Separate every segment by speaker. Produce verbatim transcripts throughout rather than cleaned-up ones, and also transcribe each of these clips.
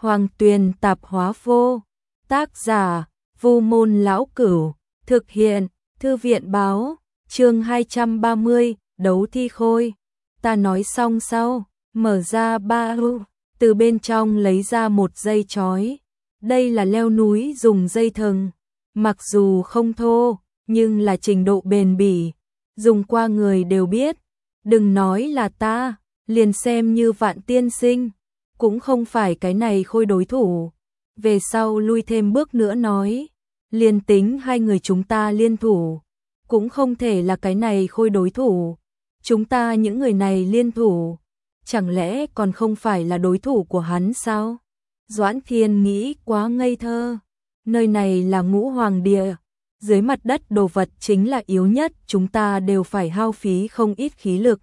Speaker 1: Hoàng Tuyền Tạp Hóa Vô. Tác giả Vu Môn Lão Cửu. Thực hiện Thư viện Báo. Chương hai trăm ba mươi, đấu thi khôi. Ta nói xong sau, mở ra ba ru, từ bên trong lấy ra một dây chói. Đây là leo núi dùng dây thừng, mặc dù không thô, nhưng là trình độ bền bỉ, dùng qua người đều biết. Đừng nói là ta, liền xem như Vạn tiên sinh, cũng không phải cái này khôi đối thủ. Về sau lui thêm bước nữa nói, liền tính hai người chúng ta liên thủ, cũng không thể là cái này khôi đối thủ. Chúng ta những người này liên thủ, chẳng lẽ còn không phải là đối thủ của hắn sao? Doãn Thiên nghĩ quá ngây thơ, nơi này là Ngũ Hoàng Địa, dưới mặt đất đồ vật chính là yếu nhất, chúng ta đều phải hao phí không ít khí lực.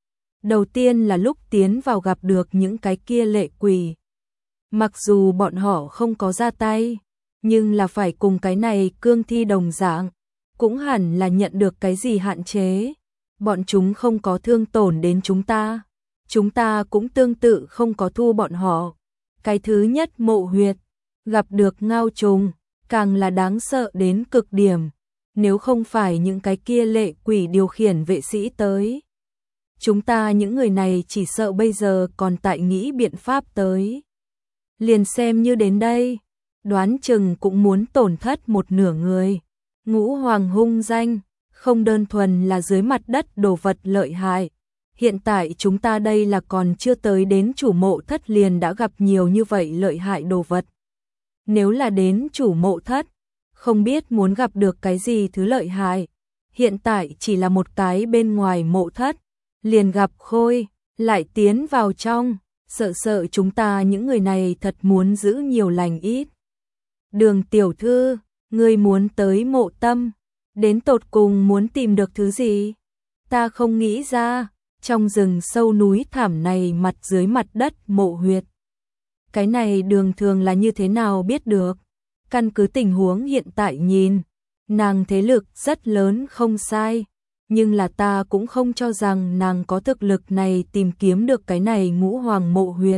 Speaker 1: Đầu tiên là lúc tiến vào gặp được những cái kia lệ quỷ. Mặc dù bọn họ không có ra tay, nhưng là phải cùng cái này cương thi đồng dạng, cũng hẳn là nhận được cái gì hạn chế. Bọn chúng không có thương tổn đến chúng ta, chúng ta cũng tương tự không có thu bọn họ. Cái thứ nhất mộ huyệt, gặp được ngao trùng, càng là đáng sợ đến cực điểm. Nếu không phải những cái kia lệ quỷ điều khiển vệ sĩ tới, chúng ta những người này chỉ sợ bây giờ còn tại nghĩ biện pháp tới. Liền xem như đến đây, đoán chừng cũng muốn tổn thất một nửa người. Ngũ Hoàng hung danh, không đơn thuần là dưới mặt đất đồ vật lợi hại. Hiện tại chúng ta đây là còn chưa tới đến chủ mộ thất liền đã gặp nhiều như vậy lợi hại đồ vật. Nếu là đến chủ mộ thất, không biết muốn gặp được cái gì thứ lợi hại. Hiện tại chỉ là một cái bên ngoài mộ thất, liền gặp khôi, lại tiến vào trong, sợ sợ chúng ta những người này thật muốn giữ nhiều lành ít. Đường tiểu thư, ngươi muốn tới mộ tâm, đến tột cùng muốn tìm được thứ gì? Ta không nghĩ ra, trong rừng sâu núi thảm này mặt dưới mặt đất mộ huyệt. Cái này Đường Thường là như thế nào biết được? Căn cứ tình huống hiện tại nhìn, nàng thế lực rất lớn không sai, nhưng là ta cũng không cho rằng nàng có thực lực này tìm kiếm được cái này Ngũ Hoàng mộ huyệt.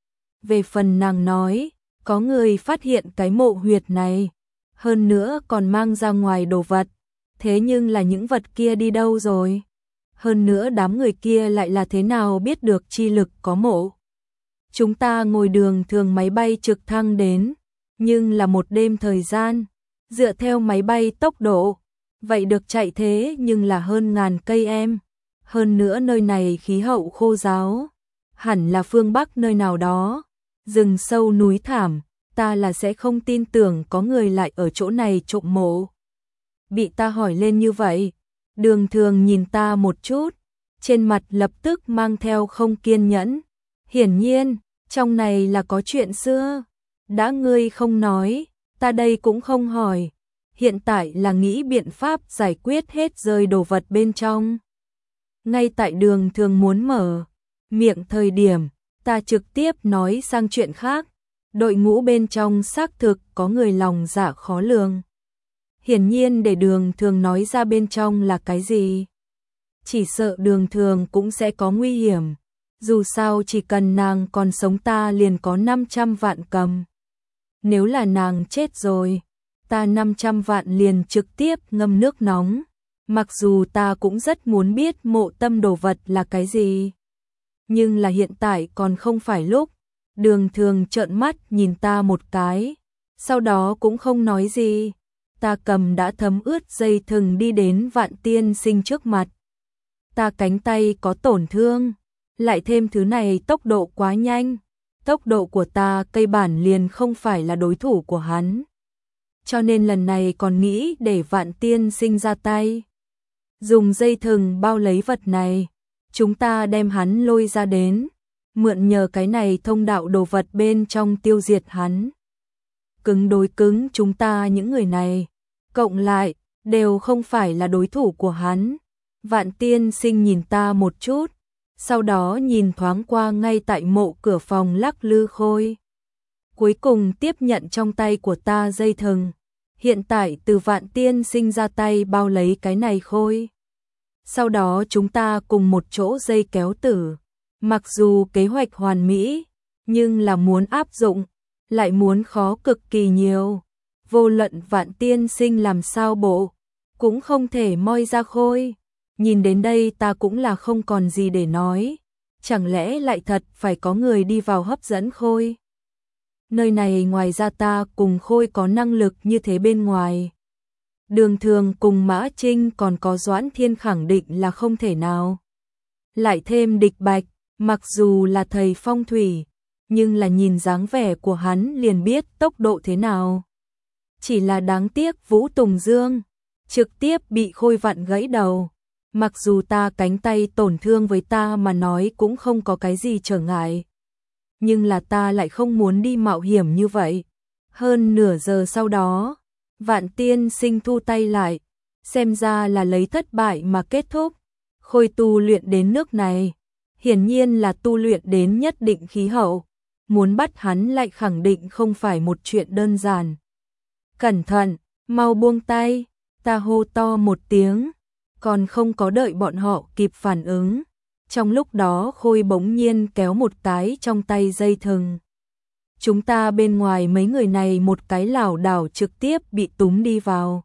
Speaker 1: Về phần nàng nói, có người phát hiện cái mộ huyệt này, hơn nữa còn mang ra ngoài đồ vật, thế nhưng là những vật kia đi đâu rồi? Hơn nữa đám người kia lại là thế nào biết được chi lực có mộ? Chúng ta ngồi Đường Thường máy bay trực thăng đến, nhưng là một đêm thời gian, dựa theo máy bay tốc độ, vậy được chạy thế nhưng là hơn ngàn cây em. Hơn nữa nơi này khí hậu khô ráo, hẳn là phương Bắc nơi nào đó, rừng sâu núi thảm, ta là sẽ không tin tưởng có người lại ở chỗ này trộm mộ. Bị ta hỏi lên như vậy, Đường Thường nhìn ta một chút, trên mặt lập tức mang theo không kiên nhẫn. Hiển nhiên, trong này là có chuyện xưa. Đã ngươi không nói, ta đây cũng không hỏi. Hiện tại là nghĩ biện pháp giải quyết hết rơi đồ vật bên trong. Ngay tại Đường Thường muốn mở miệng thời điểm, ta trực tiếp nói sang chuyện khác. Đội ngũ bên trong xác thực có người lòng dạ khó lường. Hiển nhiên để Đường Thường nói ra bên trong là cái gì, chỉ sợ Đường Thường cũng sẽ có nguy hiểm. Dù sao chỉ cần nàng còn sống ta liền có năm trăm vạn cầm. Nếu là nàng chết rồi, ta năm trăm vạn liền trực tiếp ngâm nước nóng. Mặc dù ta cũng rất muốn biết mộ tâm đồ vật là cái gì, nhưng là hiện tại còn không phải lúc. Đường Thường trợn mắt nhìn ta một cái, sau đó cũng không nói gì. Ta cầm đã thấm ướt dây thừng đi đến Vạn tiên sinh trước mặt. Ta cánh tay có tổn thương, lại thêm thứ này tốc độ quá nhanh. Tốc độ của ta cây bản liền không phải là đối thủ của hắn. Cho nên lần này còn nghĩ để Vạn tiên sinh ra tay, dùng dây thừng bao lấy vật này, chúng ta đem hắn lôi ra đến, mượn nhờ cái này thông đạo đồ vật bên trong tiêu diệt hắn. Cứng đối cứng chúng ta những người này, cộng lại, đều không phải là đối thủ của hắn. Vạn tiên sinh nhìn ta một chút, sau đó nhìn thoáng qua ngay tại mộ cửa phòng lắc lư khôi. Cuối cùng tiếp nhận trong tay của ta dây thừng. Hiện tại từ Vạn tiên sinh ra tay bao lấy cái này khôi. Sau đó chúng ta cùng một chỗ dây kéo tử. Mặc dù kế hoạch hoàn mỹ, nhưng là muốn áp dụng, lại muốn khó cực kỳ nhiều. Vô luận Vạn tiên sinh làm sao bộ, cũng không thể moi ra Khôi. Nhìn đến đây ta cũng là không còn gì để nói. Chẳng lẽ lại thật phải có người đi vào hấp dẫn Khôi? Nơi này ngoài ra ta cùng Khôi có năng lực như thế bên ngoài. Đường Thường cùng Mã Trinh còn có Doãn Thiên khẳng định là không thể nào. Lại thêm Địch Bạch, mặc dù là thầy phong thủy, nhưng là nhìn dáng vẻ của hắn liền biết tốc độ thế nào. Chỉ là đáng tiếc Vũ Tùng Dương trực tiếp bị Khôi vặn gãy đầu. Mặc dù ta cánh tay tổn thương với ta mà nói cũng không có cái gì trở ngại. Nhưng là ta lại không muốn đi mạo hiểm như vậy. Hơn nửa giờ sau đó, Vạn tiên sinh thu tay lại. Xem ra là lấy thất bại mà kết thúc. Khôi tu luyện đến nước này. Hiển nhiên là tu luyện đến nhất định khí hậu. Muốn bắt hắn lại khẳng định không phải một chuyện đơn giản. Cẩn thận, mau buông tay. Ta hô to một tiếng. Còn không có đợi bọn họ kịp phản ứng. Trong lúc đó Khôi bỗng nhiên kéo một cái trong tay dây thừng. Chúng ta bên ngoài mấy người này một cái lảo đảo trực tiếp bị túm đi vào.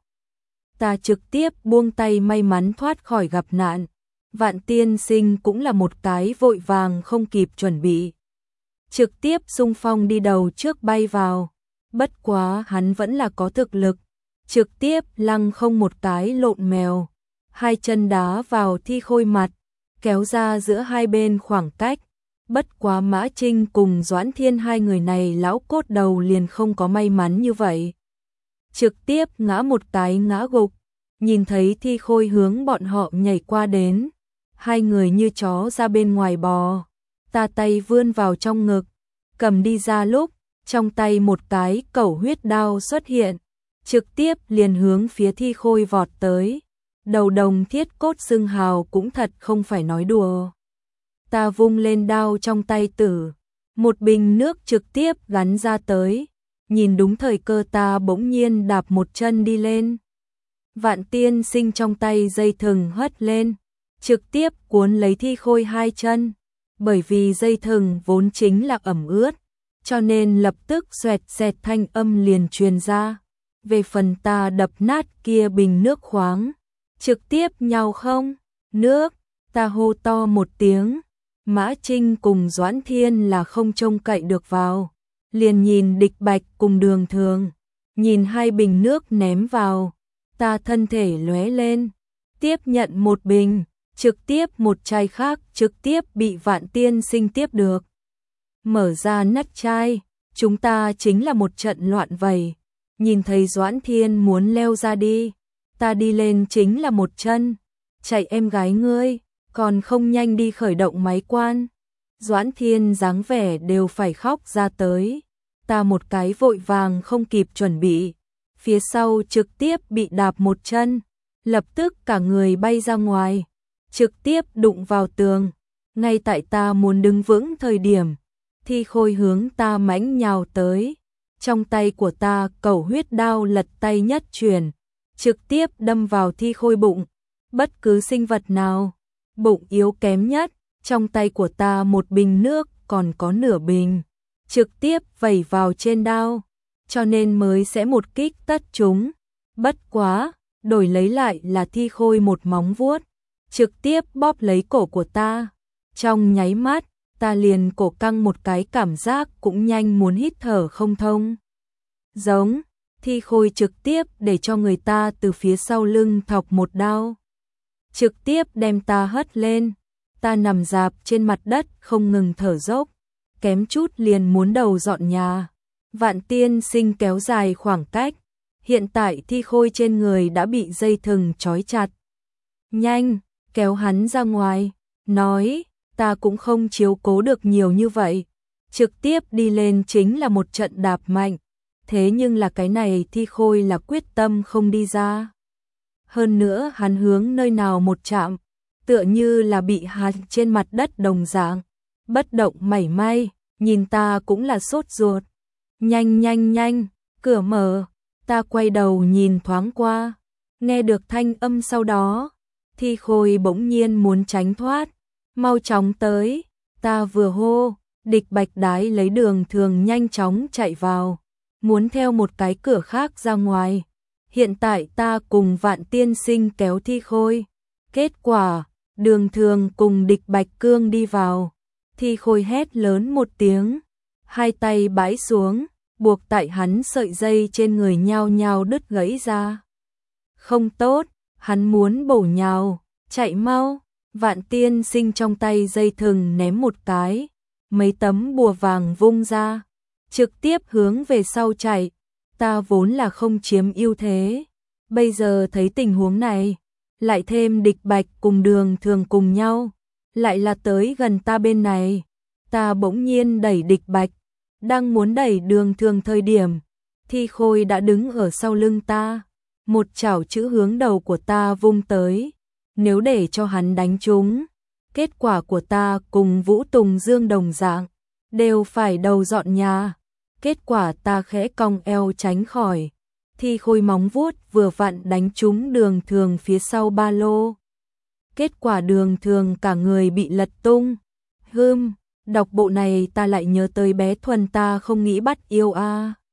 Speaker 1: Ta trực tiếp buông tay may mắn thoát khỏi gặp nạn. Vạn tiên sinh cũng là một cái vội vàng không kịp chuẩn bị. Trực tiếp xung phong đi đầu trước bay vào. Bất quá hắn vẫn là có thực lực. Trực tiếp lăng không một cái lộn mèo. Hai chân đá vào Thi Khôi mặt, kéo ra giữa hai bên khoảng cách. Bất quá Mã Trinh cùng Doãn Thiên hai người này lão cốt đầu liền không có may mắn như vậy. Trực tiếp ngã một cái ngã gục, nhìn thấy Thi Khôi hướng bọn họ nhảy qua đến. Hai người như chó ra bên ngoài bò, ta tay vươn vào trong ngực, cầm đi ra lúc, trong tay một cái cẩu huyết đao xuất hiện, trực tiếp liền hướng phía Thi Khôi vọt tới. Đầu đồng thiết cốt xương hào cũng thật không phải nói đùa. Ta vung lên đao trong tay tử, một bình nước trực tiếp gắn ra tới. Nhìn đúng thời cơ ta bỗng nhiên đạp một chân đi lên. Vạn tiên sinh trong tay dây thừng hất lên, trực tiếp cuốn lấy Thi Khôi hai chân. Bởi vì dây thừng vốn chính là ẩm ướt, cho nên lập tức xoẹt xẹt thanh âm liền truyền ra. Về phần ta đập nát kia bình nước khoáng, trực tiếp nhào không, nước, ta hô to một tiếng. Mã Trinh cùng Doãn Thiên là không trông cậy được vào. Liền nhìn Địch Bạch cùng Đường Thường. Nhìn hai bình nước ném vào. Ta thân thể lóe lên. Tiếp nhận một bình. Trực tiếp một chai khác trực tiếp bị Vạn tiên sinh tiếp được. Mở ra nắp chai. Chúng ta chính là một trận loạn vầy. Nhìn thấy Doãn Thiên muốn leo ra đi. Ta đi lên chính là một chân. Chạy em gái ngươi, còn không nhanh đi khởi động máy quan. Doãn Thiên dáng vẻ đều phải khóc ra tới. Ta một cái vội vàng không kịp chuẩn bị. Phía sau trực tiếp bị đạp một chân. Lập tức cả người bay ra ngoài. Trực tiếp đụng vào tường. Ngay tại ta muốn đứng vững thời điểm. Thi Khôi hướng ta mãnh nhào tới. Trong tay của ta cẩu huyết đao lật tay nhất chuyển. Trực tiếp đâm vào Thi Khôi bụng. Bất cứ sinh vật nào, bụng yếu kém nhất, trong tay của ta một bình nước còn có nửa bình. Trực tiếp vẩy vào trên đao, cho nên mới sẽ một kích tất chúng. Bất quá, đổi lấy lại là Thi Khôi một móng vuốt. Trực tiếp bóp lấy cổ của ta. Trong nháy mắt, ta liền cổ căng một cái cảm giác cũng nhanh muốn hít thở không thông. Giống. Thi Khôi trực tiếp để cho người ta từ phía sau lưng thọc một đao. Trực tiếp đem ta hất lên. Ta nằm rạp trên mặt đất không ngừng thở dốc. Kém chút liền muốn đầu dọn nhà. Vạn tiên sinh kéo dài khoảng cách. Hiện tại Thi Khôi trên người đã bị dây thừng trói chặt. Nhanh, kéo hắn ra ngoài. Nói, ta cũng không chiếu cố được nhiều như vậy. Trực tiếp đi lên chính là một trận đạp mạnh. Thế nhưng là cái này Thi Khôi là quyết tâm không đi ra. Hơn nữa hắn hướng nơi nào một chạm, tựa như là bị hạt trên mặt đất đồng dạng. Bất động mảy may, nhìn ta cũng là sốt ruột. Nhanh nhanh nhanh, cửa mở, ta quay đầu nhìn thoáng qua. Nghe được thanh âm sau đó, Thi Khôi bỗng nhiên muốn tránh thoát. Mau chóng tới, ta vừa hô, Địch Bạch đái lấy Đường Thường nhanh chóng chạy vào, muốn theo một cái cửa khác ra ngoài. Hiện tại ta cùng Vạn tiên sinh kéo Thi Khôi. Kết quả, Đường Thường cùng Địch Bạch cương đi vào. Thi Khôi hét lớn một tiếng, hai tay bãi xuống, buộc tại hắn sợi dây trên người nhao nhao đứt gãy ra. Không tốt, hắn muốn bổ nhào, chạy mau. Vạn tiên sinh trong tay dây thừng ném một cái, mấy tấm bùa vàng vung ra, trực tiếp hướng về sau chạy. Ta vốn là không chiếm ưu thế, bây giờ thấy tình huống này, lại thêm Địch Bạch cùng Đường Thường cùng nhau, lại là tới gần ta bên này. Ta bỗng nhiên đẩy Địch Bạch, đang muốn đẩy Đường Thường thời điểm, Thi Khôi đã đứng ở sau lưng ta, một chảo chữ hướng đầu của ta vung tới. Nếu để cho hắn đánh trúng, kết quả của ta cùng Vũ Tùng Dương đồng dạng, đều phải đầu dọn nhà. Kết quả ta khẽ cong eo tránh khỏi, Thi Khôi móng vuốt vừa vặn đánh trúng Đường Thường phía sau ba lô. Kết quả Đường Thường cả người bị lật tung. Hừm, đọc bộ này ta lại nhớ tới bé Thuần ta không nghĩ bắt yêu a. À.